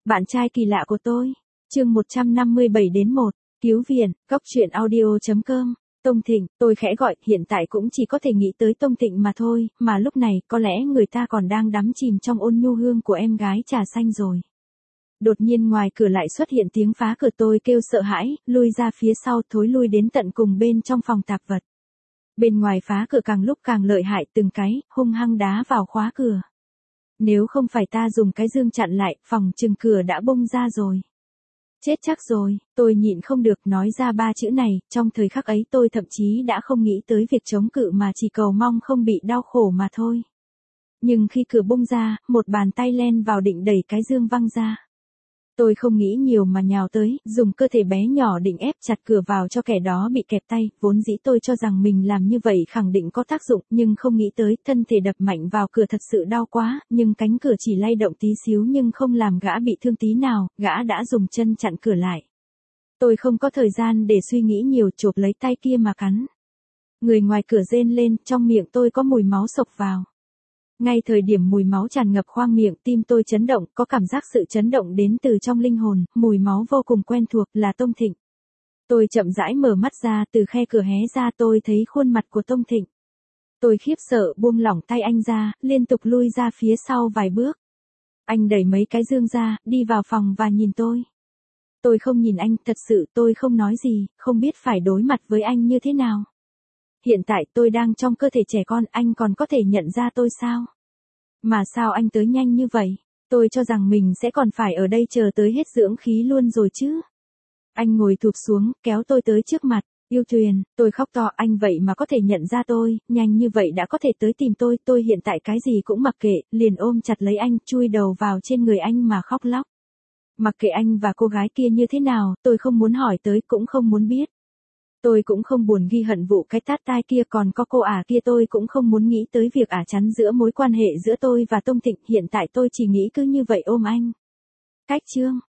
Bạn trai kỳ lạ của tôi. Chương 157-1. Cứu viện. Góc truyện audio.com. Tông Thịnh, tôi khẽ gọi, hiện tại cũng chỉ có thể nghĩ tới Tông Thịnh mà thôi, mà lúc này có lẽ người ta còn đang đắm chìm trong ôn nhu hương của em gái trà xanh rồi. Đột nhiên ngoài cửa lại xuất hiện tiếng phá cửa, tôi kêu sợ hãi, lui ra phía sau, thối lui đến tận cùng bên trong phòng tạp vật. Bên ngoài phá cửa càng lúc càng lợi hại, từng cái hung hăng đá vào khóa cửa. Nếu không phải ta dùng cái dương chặn lại, phòng chừng cửa đã bung ra rồi. Chết chắc rồi, tôi nhịn không được nói ra ba chữ này, trong thời khắc ấy tôi thậm chí đã không nghĩ tới việc chống cự mà chỉ cầu mong không bị đau khổ mà thôi. Nhưng khi cửa bung ra, một bàn tay len vào định đẩy cái dương văng ra. Tôi không nghĩ nhiều mà nhào tới, dùng cơ thể bé nhỏ định ép chặt cửa vào cho kẻ đó bị kẹp tay, vốn dĩ tôi cho rằng mình làm như vậy khẳng định có tác dụng, nhưng không nghĩ tới, thân thể đập mạnh vào cửa thật sự đau quá, nhưng cánh cửa chỉ lay động tí xíu nhưng không làm gã bị thương tí nào, gã đã dùng chân chặn cửa lại. Tôi không có thời gian để suy nghĩ nhiều, chộp lấy tay kia mà cắn. Người ngoài cửa rên lên, trong miệng tôi có mùi máu xộc vào. Ngay thời điểm mùi máu tràn ngập khoang miệng, tim tôi chấn động, có cảm giác sự chấn động đến từ trong linh hồn, mùi máu vô cùng quen thuộc, là Tông Thịnh. Tôi chậm rãi mở mắt ra, từ khe cửa hé ra tôi thấy khuôn mặt của Tông Thịnh. Tôi khiếp sợ buông lỏng tay anh ra, liên tục lui ra phía sau vài bước. Anh đẩy mấy cái dương ra, đi vào phòng và nhìn tôi. Tôi không nhìn anh, thật sự tôi không nói gì, không biết phải đối mặt với anh như thế nào. Hiện tại tôi đang trong cơ thể trẻ con, anh còn có thể nhận ra tôi sao? Mà sao anh tới nhanh như vậy? Tôi cho rằng mình sẽ còn phải ở đây chờ tới hết dưỡng khí luôn rồi chứ. Anh ngồi thụp xuống, kéo tôi tới trước mặt. Yêu Tuyền, tôi khóc to, anh vậy mà có thể nhận ra tôi, nhanh như vậy đã có thể tới tìm tôi hiện tại cái gì cũng mặc kệ, liền ôm chặt lấy anh, chui đầu vào trên người anh mà khóc lóc. Mặc kệ anh và cô gái kia như thế nào, tôi không muốn hỏi tới, cũng không muốn biết. Tôi cũng không buồn ghi hận vụ cái tát tai kia, còn có cô ả kia tôi cũng không muốn nghĩ tới việc ả chắn giữa mối quan hệ giữa tôi và Tông Thịnh, hiện tại tôi chỉ nghĩ cứ như vậy ôm anh. Cách chương.